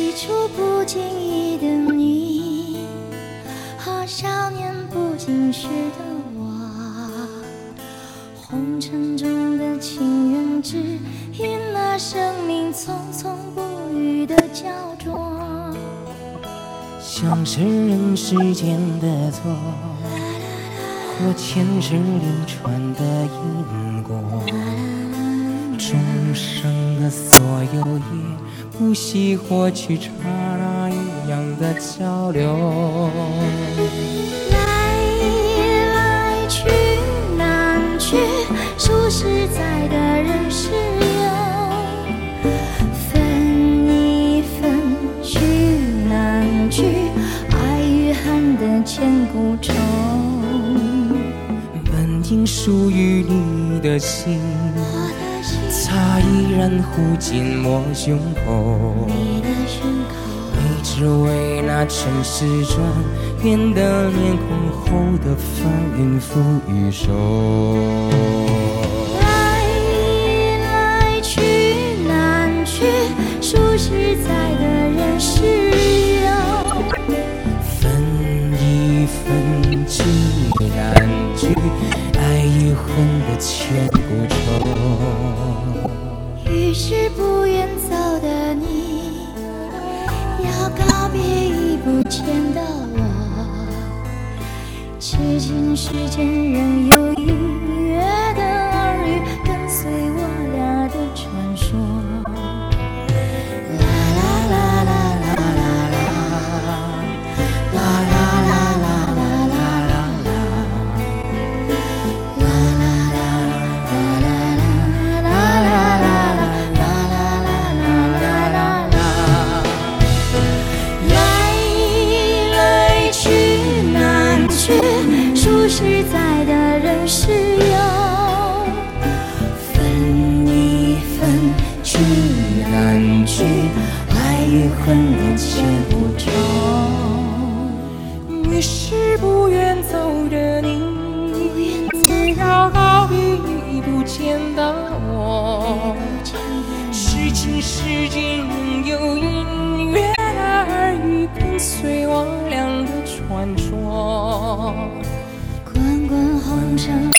起初不经意的你，和少年不经事的我，红尘中的情缘只因了生命匆匆不语的胶着， 像是人世间的错，或前世流传的因果，众生的所有也不惜活去刹那一样的交流。 来来去难去，说实在的人是有，分一分去难去，爱与恨的千古愁。 本应属于你的心，它依然护紧我胸口，你只为那尘世转变的面孔后的翻云覆雨手。 来来去难去，说实在的人是有， 分一分聚难聚，爱与恨的千古愁。 于是不愿走的你，要告别已不见的我，至今世间仍有隐约的耳语跟随我俩的传说。啦啦啦啦啦啦啦，啦啦啦啦啦啦啦，啦啦啦啦啦啦啦啦。说实在的人是有，分一分聚难聚，爱与恨的千古愁。 于是不愿走的你，要告别已不见的我，是情是景仍有隐约的耳语跟随我俩的传说。 滚滚红尘。